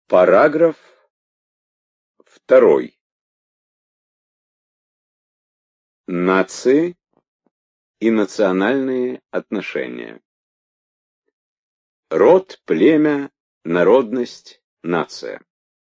Параграф 2. Нации и национальные отношения. Род, племя, народность, нация.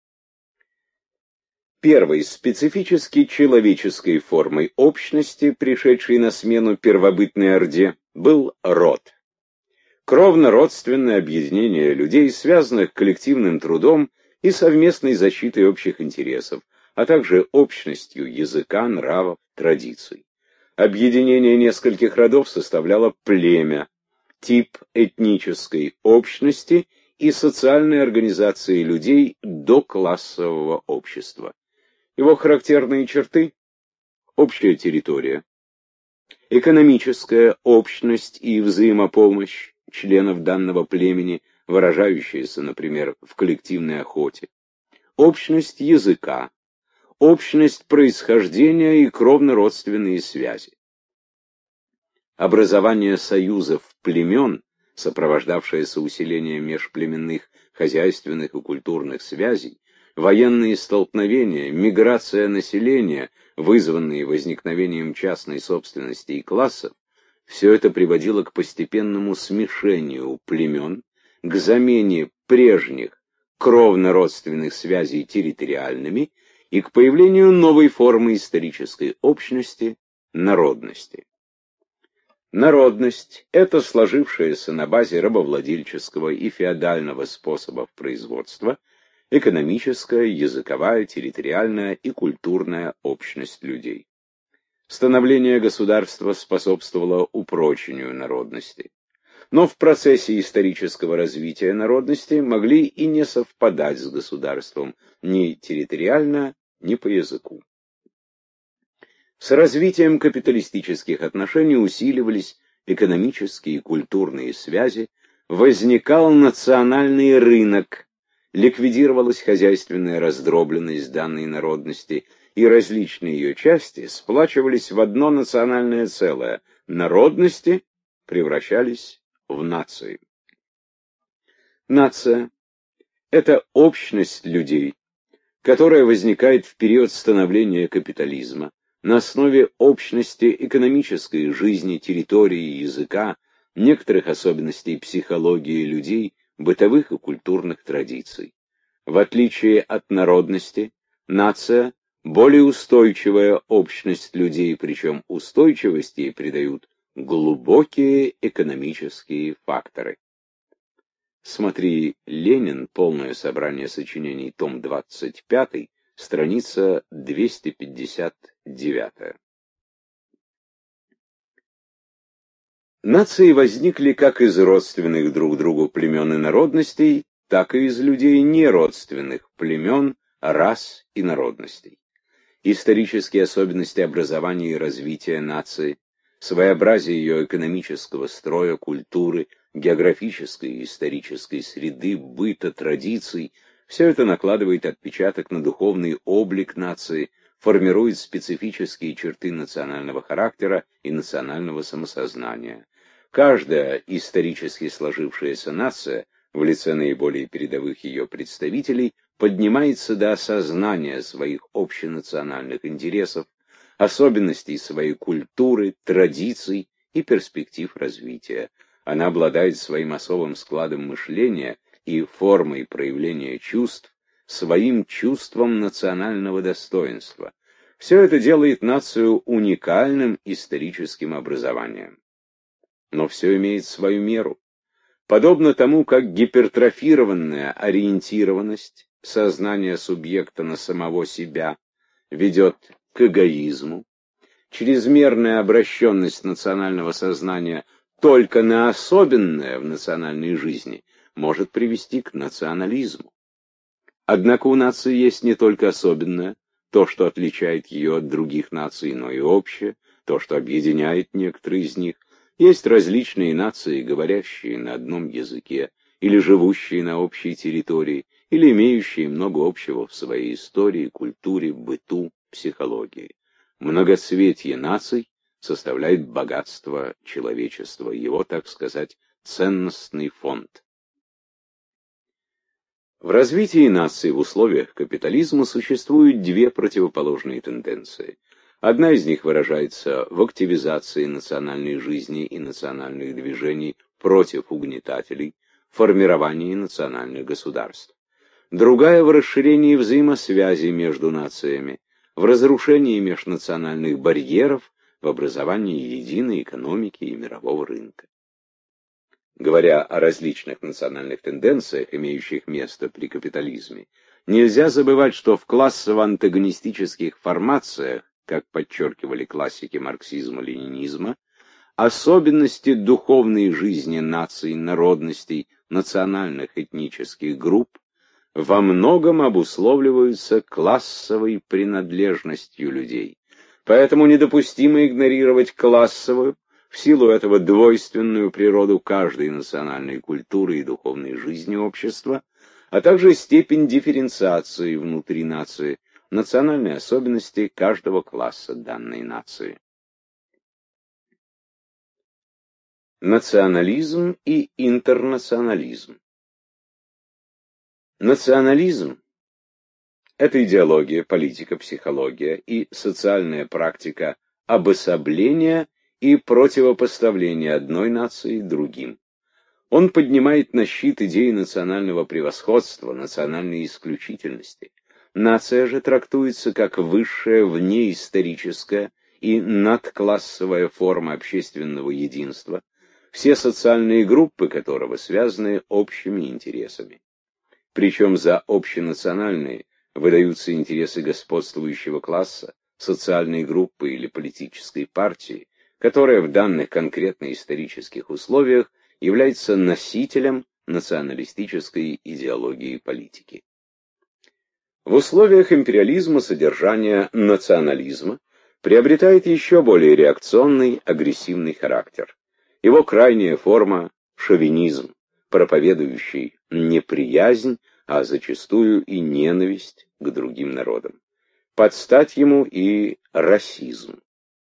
Первой специфически человеческой формой общности, пришедшей на смену первобытной орде, был род. Кровно-родственное объединение людей, связанных коллективным трудом и совместной защитой общих интересов, а также общностью языка, нравов, традиций. Объединение нескольких родов составляло племя, тип этнической общности и социальной организации людей до классового общества. Его характерные черты – общая территория, экономическая общность и взаимопомощь членов данного племени, выражающаяся, например, в коллективной охоте, общность языка, общность происхождения и кровно-родственные связи. Образование союзов племен, сопровождавшееся усилением межплеменных хозяйственных и культурных связей, военные столкновения, миграция населения, вызванные возникновением частной собственности и классов, все это приводило к постепенному смешению племен, к замене прежних кровно-родственных связей территориальными и к появлению новой формы исторической общности – народности. Народность – это сложившаяся на базе рабовладельческого и феодального способов производства экономическая, языковая, территориальная и культурная общность людей. Становление государства способствовало упрочению народности. Но в процессе исторического развития народности могли и не совпадать с государством ни территориально, ни по языку. С развитием капиталистических отношений усиливались экономические и культурные связи, возникал национальный рынок, ликвидировалась хозяйственная раздробленность данной народности, и различные ее части сплачивались в одно национальное целое, народности превращались в нации. Нация – это общность людей, которая возникает в период становления капитализма, на основе общности экономической жизни, территории, языка, некоторых особенностей психологии людей, бытовых и культурных традиций. В отличие от народности, нация – более устойчивая общность людей, причем устойчивости ей придают глубокие экономические факторы. Смотри «Ленин. Полное собрание сочинений. Том 25. Страница 259. Нации возникли как из родственных друг другу племен и народностей, так и из людей неродственных племен, рас и народностей. Исторические особенности образования и развития нации, своеобразие ее экономического строя, культуры, географической и исторической среды, быта, традиций – все это накладывает отпечаток на духовный облик нации, формирует специфические черты национального характера и национального самосознания. Каждая исторически сложившаяся нация, в лице наиболее передовых ее представителей, поднимается до осознания своих общенациональных интересов, особенностей своей культуры, традиций и перспектив развития. Она обладает своим особым складом мышления и формой проявления чувств, своим чувством национального достоинства. Все это делает нацию уникальным историческим образованием. Но все имеет свою меру. Подобно тому, как гипертрофированная ориентированность сознания субъекта на самого себя ведет к эгоизму, чрезмерная обращенность национального сознания только на особенное в национальной жизни может привести к национализму. Однако у нации есть не только особенное, то, что отличает ее от других наций, но и общее, то, что объединяет некоторые из них. Есть различные нации, говорящие на одном языке, или живущие на общей территории, или имеющие много общего в своей истории, культуре, быту, психологии. Многоцветие наций составляет богатство человечества, его, так сказать, ценностный фонд. В развитии нации в условиях капитализма существуют две противоположные тенденции. Одна из них выражается в активизации национальной жизни и национальных движений против угнетателей, формировании национальных государств. Другая в расширении взаимосвязи между нациями, в разрушении межнациональных барьеров, в образовании единой экономики и мирового рынка. Говоря о различных национальных тенденциях, имеющих место при капитализме, нельзя забывать, что в классово-антагонистических формациях, как подчеркивали классики марксизма-ленинизма, особенности духовной жизни наций, народностей, национальных этнических групп во многом обусловливаются классовой принадлежностью людей. Поэтому недопустимо игнорировать классовую, в силу этого двойственную природу каждой национальной культуры и духовной жизни общества, а также степень дифференциации внутри нации, национальные особенности каждого класса данной нации. Национализм и интернационализм. Национализм – это идеология, политика, психология и социальная практика обособления и противопоставления одной нации другим. Он поднимает на щит идеи национального превосходства, национальной исключительности. Нация же трактуется как высшая внеисторическая и надклассовая форма общественного единства, все социальные группы которого связаны общими интересами. Причем за общенациональные выдаются интересы господствующего класса, социальной группы или политической партии, которая в данных конкретно исторических условиях является носителем националистической идеологии политики. В условиях империализма содержание национализма приобретает еще более реакционный, агрессивный характер. Его крайняя форма – шовинизм, проповедующий неприязнь, а зачастую и ненависть к другим народам. Под стать ему и расизм.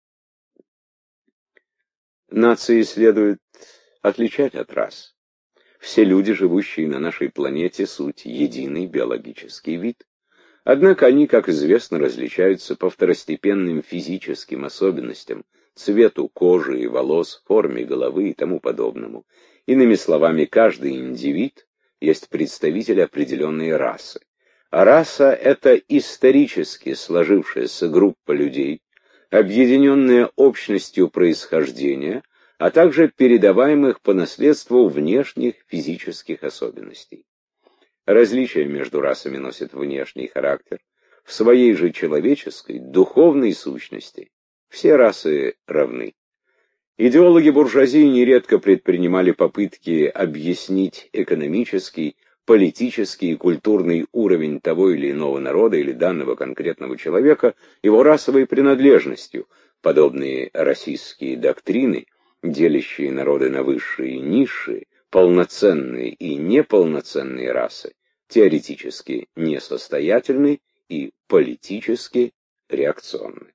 Нации следует отличать от рас. Все люди, живущие на нашей планете, суть единый биологический вид. Однако они, как известно, различаются по второстепенным физическим особенностям, цвету кожи и волос, форме головы и тому подобному. Иными словами, каждый индивид есть представитель определенной расы. А раса – это исторически сложившаяся группа людей, объединенная общностью происхождения, а также передаваемых по наследству внешних физических особенностей. Различия между расами носят внешний характер. В своей же человеческой, духовной сущности все расы равны. Идеологи буржуазии нередко предпринимали попытки объяснить экономический, политический и культурный уровень того или иного народа или данного конкретного человека его расовой принадлежностью. Подобные расистские доктрины, делящие народы на высшие и низшие, полноценные и неполноценные расы, теоретически несостоятельны и политически реакционны.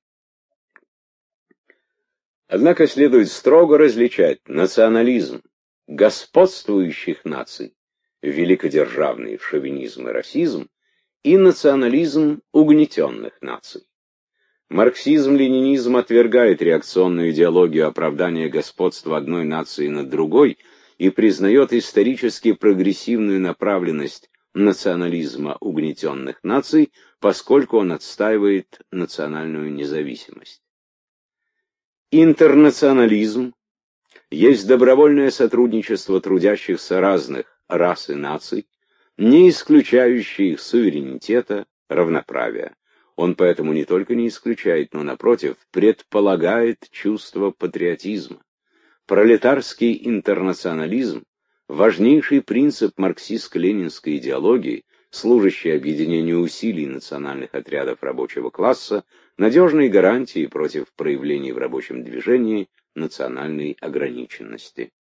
Однако следует строго различать национализм господствующих наций, великодержавный шовинизм и расизм, и национализм угнетенных наций. Марксизм-ленинизм отвергает реакционную идеологию оправдания господства одной нации над другой и признает исторически прогрессивную направленность национализма угнетенных наций, поскольку он отстаивает национальную независимость. Интернационализм есть добровольное сотрудничество трудящихся разных рас и наций, не исключающее их суверенитета, равноправия. Он поэтому не только не исключает, но, напротив, предполагает чувство патриотизма. Пролетарский интернационализм – важнейший принцип марксистско-ленинской идеологии, служащий объединению усилий национальных отрядов рабочего класса, надежной гарантией против проявлений в рабочем движении национальной ограниченности.